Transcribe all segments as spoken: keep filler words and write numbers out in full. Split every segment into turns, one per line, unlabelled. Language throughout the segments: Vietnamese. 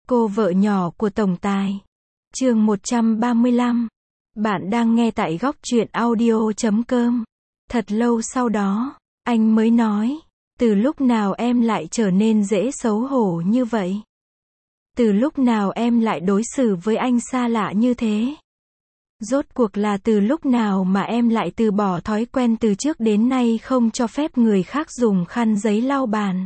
Cô vợ nhỏ của tổng tài. Chương một trăm ba mươi lăm. Bạn đang nghe tại góc truyện audio chấm com. Thật lâu sau đó, anh mới nói, từ lúc nào em lại trở nên dễ xấu hổ như vậy? Từ lúc nào em lại đối xử với anh xa lạ như thế? Rốt cuộc là từ lúc nào mà em lại từ bỏ thói quen từ trước đến nay không cho phép người khác dùng khăn giấy lau bàn?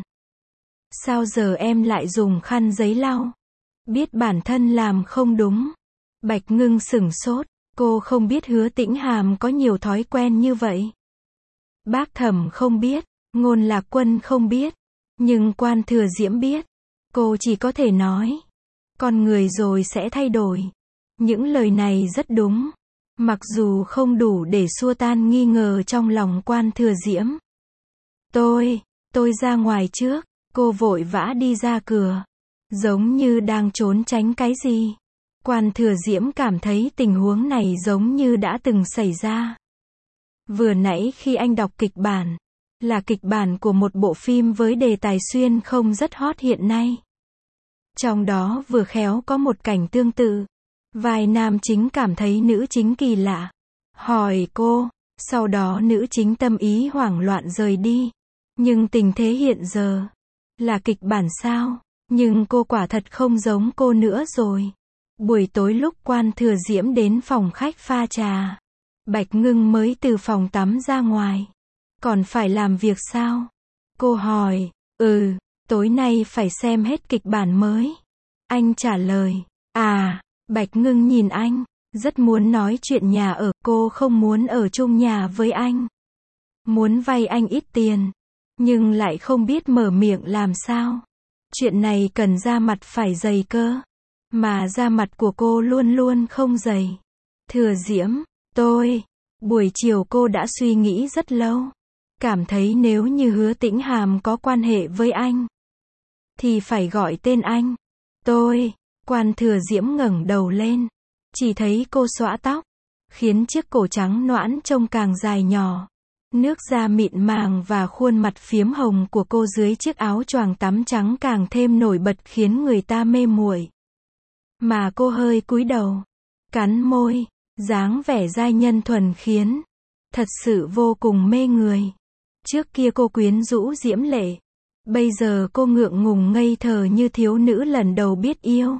Sao giờ em lại dùng khăn giấy lau? Biết bản thân làm không đúng. Bạch Ngưng sửng sốt, cô không biết Hứa Tĩnh Hàm có nhiều thói quen như vậy. Bác Thẩm không biết, Ngôn Lạc Quân không biết, nhưng Quan Thừa Diễm biết. Cô chỉ có thể nói, con người rồi sẽ thay đổi. Những lời này rất đúng, mặc dù không đủ để xua tan nghi ngờ trong lòng Quan Thừa Diễm. Tôi, tôi ra ngoài trước, cô vội vã đi ra cửa, giống như đang trốn tránh cái gì. Quan Thừa Diễm cảm thấy tình huống này giống như đã từng xảy ra. Vừa nãy khi anh đọc kịch bản, là kịch bản của một bộ phim với đề tài xuyên không rất hot hiện nay. Trong đó vừa khéo có một cảnh tương tự. Vai nam chính cảm thấy nữ chính kỳ lạ, hỏi cô, sau đó nữ chính tâm ý hoảng loạn rời đi. Nhưng tình thế hiện giờ, là kịch bản sao? Nhưng cô quả thật không giống cô nữa rồi. Buổi tối lúc Quan Thừa Diễm đến phòng khách pha trà, Bạch Ngưng mới từ phòng tắm ra ngoài. Còn phải làm việc sao? Cô hỏi. Ừ, tối nay phải xem hết kịch bản mới. Anh trả lời. À, Bạch Ngưng nhìn anh, rất muốn nói chuyện nhà ở, cô không muốn ở chung nhà với anh. Muốn vay anh ít tiền, nhưng lại không biết mở miệng làm sao. Chuyện này cần da mặt phải dày cơ, mà da mặt của cô luôn luôn không dày. Thừa Diễm, tôi, buổi chiều cô đã suy nghĩ rất lâu, cảm thấy nếu như Hứa Tĩnh Hàm có quan hệ với anh, thì phải gọi tên anh. Tôi, Quan Thừa Diễm ngẩng đầu lên, chỉ thấy cô xõa tóc, khiến chiếc cổ trắng nõn trông càng dài nhỏ. Nước da mịn màng và khuôn mặt phiếm hồng của cô dưới chiếc áo choàng tắm trắng càng thêm nổi bật khiến người ta mê muội. Mà cô hơi cúi đầu, cắn môi, dáng vẻ giai nhân thuần khiến, thật sự vô cùng mê người. Trước kia cô quyến rũ diễm lệ, bây giờ cô ngượng ngùng ngây thờ như thiếu nữ lần đầu biết yêu.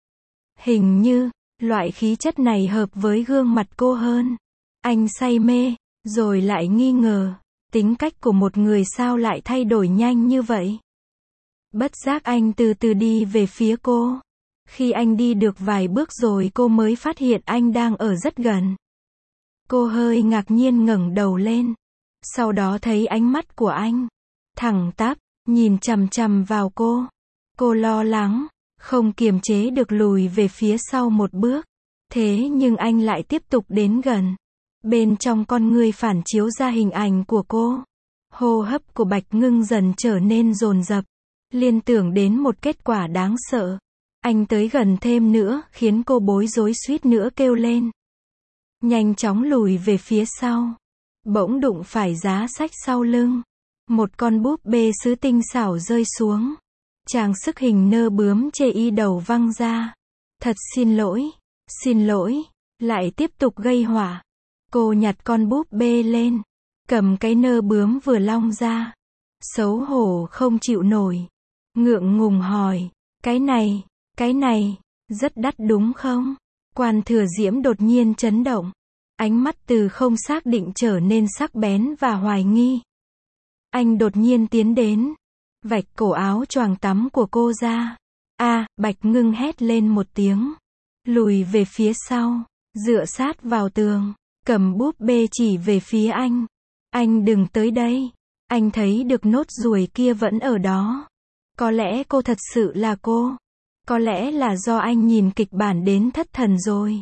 Hình như, loại khí chất này hợp với gương mặt cô hơn. Anh say mê, rồi lại nghi ngờ, tính cách của một người sao lại thay đổi nhanh như vậy. Bất giác anh từ từ đi về phía cô. Khi anh đi được vài bước rồi cô mới phát hiện anh đang ở rất gần. Cô hơi ngạc nhiên ngẩng đầu lên, sau đó thấy ánh mắt của anh thẳng tắp, nhìn chằm chằm vào cô. Cô lo lắng, không kiềm chế được lùi về phía sau một bước. Thế nhưng anh lại tiếp tục đến gần. Bên trong con ngươi phản chiếu ra hình ảnh của cô. Hô hấp của Bạch Ngưng dần trở nên dồn dập, liên tưởng đến một kết quả đáng sợ. Anh tới gần thêm nữa, khiến cô bối rối suýt nữa kêu lên. Nhanh chóng lùi về phía sau, bỗng đụng phải giá sách sau lưng. Một con búp bê sứ tinh xảo rơi xuống. Trang sức hình nơ bướm chê y đầu văng ra. Thật xin lỗi, xin lỗi, lại tiếp tục gây họa. Cô nhặt con búp bê lên, cầm cái nơ bướm vừa long ra. Xấu hổ không chịu nổi, ngượng ngùng hỏi, cái này, cái này, rất đắt đúng không? Quan Thừa Diễm đột nhiên chấn động, ánh mắt từ không xác định trở nên sắc bén và hoài nghi. Anh đột nhiên tiến đến, vạch cổ áo choàng tắm của cô ra. A, Bạch Ngưng hét lên một tiếng, lùi về phía sau, dựa sát vào tường, cầm búp bê chỉ về phía anh. Anh đừng tới đây. Anh thấy được nốt ruồi kia vẫn ở đó. Có lẽ cô thật sự là cô. Có lẽ là do anh nhìn kịch bản đến thất thần rồi.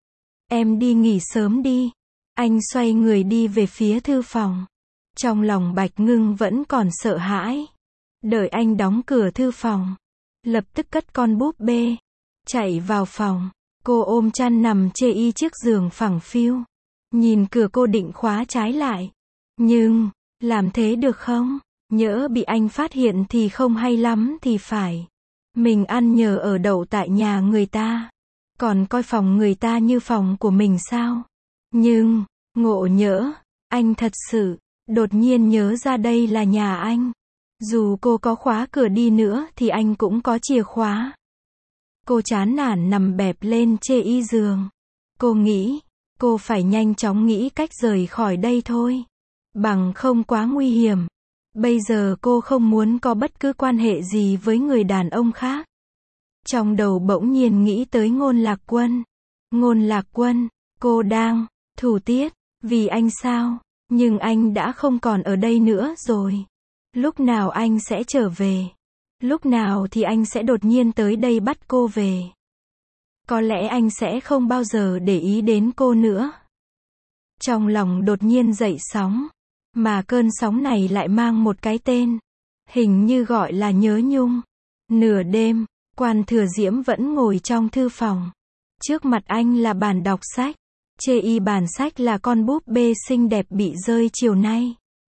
Em đi nghỉ sớm đi. Anh xoay người đi về phía thư phòng. Trong lòng Bạch Ngưng vẫn còn sợ hãi. Đợi anh đóng cửa thư phòng, lập tức cất con búp bê, chạy vào phòng. Cô ôm chăn nằm chê y chiếc giường phẳng phiu. Nhìn cửa cô định khóa trái lại. Nhưng, làm thế được không? Nhỡ bị anh phát hiện thì không hay lắm thì phải. Mình ăn nhờ ở đậu tại nhà người ta. Còn coi phòng người ta như phòng của mình sao? Nhưng, ngộ nhỡ, anh thật sự, đột nhiên nhớ ra đây là nhà anh. Dù cô có khóa cửa đi nữa thì anh cũng có chìa khóa. Cô chán nản nằm bẹp lên chê y giường. Cô nghĩ, cô phải nhanh chóng nghĩ cách rời khỏi đây thôi. Bằng không quá nguy hiểm. Bây giờ cô không muốn có bất cứ quan hệ gì với người đàn ông khác. Trong đầu bỗng nhiên nghĩ tới Ngôn Lạc Quân. Ngôn Lạc Quân, cô đang thủ tiết vì anh sao? Nhưng anh đã không còn ở đây nữa rồi. Lúc nào anh sẽ trở về? Lúc nào thì anh sẽ đột nhiên tới đây bắt cô về? Có lẽ anh sẽ không bao giờ để ý đến cô nữa. Trong lòng đột nhiên dậy sóng. Mà cơn sóng này lại mang một cái tên. Hình như gọi là nhớ nhung. Nửa đêm, Quan Thừa Diễm vẫn ngồi trong thư phòng. Trước mặt anh là bàn đọc sách. Chê y bàn sách là con búp bê xinh đẹp bị rơi chiều nay.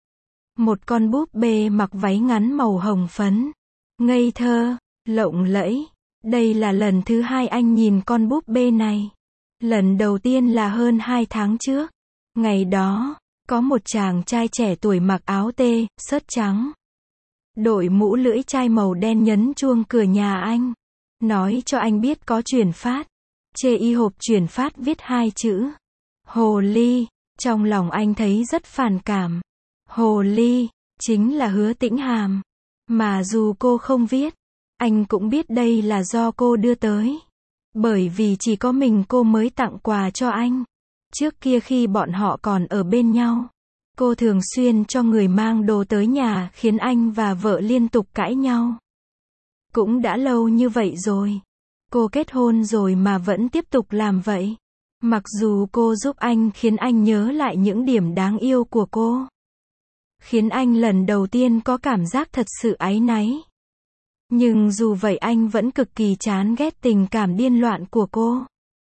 Một con búp bê mặc váy ngắn màu hồng phấn. Ngây thơ, lộng lẫy. Đây là lần thứ hai anh nhìn con búp bê này. Lần đầu tiên là hơn hai tháng trước. Ngày đó, có một chàng trai trẻ tuổi mặc áo tê, sớt trắng. Đội mũ lưỡi chai màu đen nhấn chuông cửa nhà anh. Nói cho anh biết có chuyển phát. Chê y hộp chuyển phát viết hai chữ. Hồ ly. Trong lòng anh thấy rất phản cảm. Hồ ly, chính là Hứa Tĩnh Hàm. Mà dù cô không viết, anh cũng biết đây là do cô đưa tới. Bởi vì chỉ có mình cô mới tặng quà cho anh. Trước kia khi bọn họ còn ở bên nhau, cô thường xuyên cho người mang đồ tới nhà khiến anh và vợ liên tục cãi nhau. Cũng đã lâu như vậy rồi. Cô kết hôn rồi mà vẫn tiếp tục làm vậy. Mặc dù cô giúp anh khiến anh nhớ lại những điểm đáng yêu của cô. Khiến anh lần đầu tiên có cảm giác thật sự áy náy. Nhưng dù vậy anh vẫn cực kỳ chán ghét tình cảm điên loạn của cô.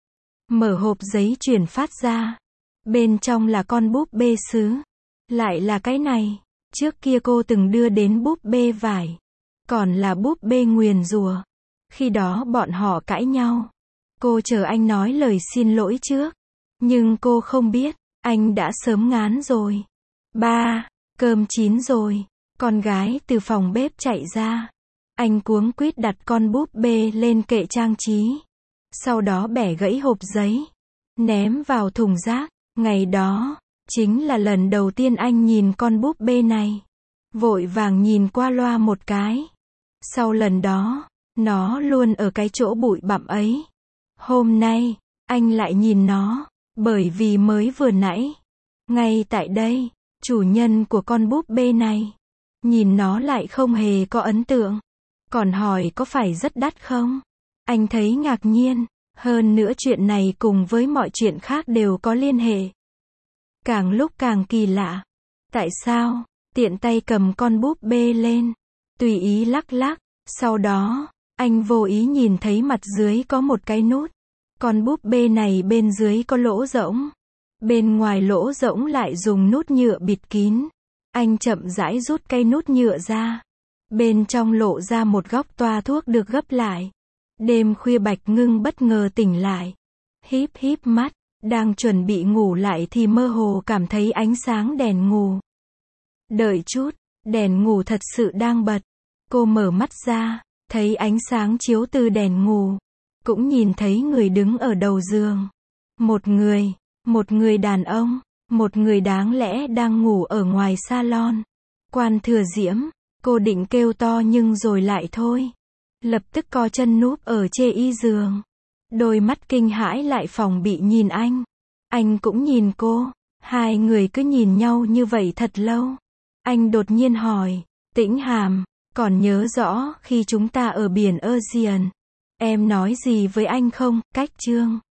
Mở hộp giấy chuyển phát ra. Bên trong là con búp bê sứ. Lại là cái này. Trước kia cô từng đưa đến búp bê vải. Còn là búp bê nguyền rủa. Khi đó bọn họ cãi nhau. Cô chờ anh nói lời xin lỗi trước. Nhưng cô không biết, anh đã sớm ngán rồi. Ba, cơm chín rồi. Con gái từ phòng bếp chạy ra. Anh cuống quýt đặt con búp bê lên kệ trang trí. Sau đó bẻ gãy hộp giấy. Ném vào thùng rác. Ngày đó, chính là lần đầu tiên anh nhìn con búp bê này. Vội vàng nhìn qua loa một cái. Sau lần đó, nó luôn ở cái chỗ bụi bặm ấy. Hôm nay, anh lại nhìn nó. Bởi vì mới vừa nãy, ngay tại đây, chủ nhân của con búp bê này, nhìn nó lại không hề có ấn tượng. Còn hỏi có phải rất đắt không? Anh thấy ngạc nhiên. Hơn nữa chuyện này cùng với mọi chuyện khác đều có liên hệ. Càng lúc càng kỳ lạ. Tại sao? Tiện tay cầm con búp bê lên. Tùy ý lắc lắc. Sau đó, anh vô ý nhìn thấy mặt dưới có một cái nút. Con búp bê này bên dưới có lỗ rỗng. Bên ngoài lỗ rỗng lại dùng nút nhựa bịt kín. Anh chậm rãi rút cây nút nhựa ra. Bên trong lộ ra một góc toa thuốc được gấp lại. Đêm khuya Bạch Ngưng bất ngờ tỉnh lại. Híp híp mắt, đang chuẩn bị ngủ lại thì mơ hồ cảm thấy ánh sáng đèn ngủ. Đợi chút, đèn ngủ thật sự đang bật. Cô mở mắt ra, thấy ánh sáng chiếu từ đèn ngủ. Cũng nhìn thấy người đứng ở đầu giường. Một người, một người đàn ông, một người đáng lẽ đang ngủ ở ngoài salon. Quan Thừa Diễm, cô định kêu to nhưng rồi lại thôi. Lập tức co chân núp ở chê y giường. Đôi mắt kinh hãi lại phòng bị nhìn anh. Anh cũng nhìn cô. Hai người cứ nhìn nhau như vậy thật lâu. Anh đột nhiên hỏi, Tĩnh Hàm, còn nhớ rõ khi chúng ta ở biển Aegean, em nói gì với anh không? Cách chương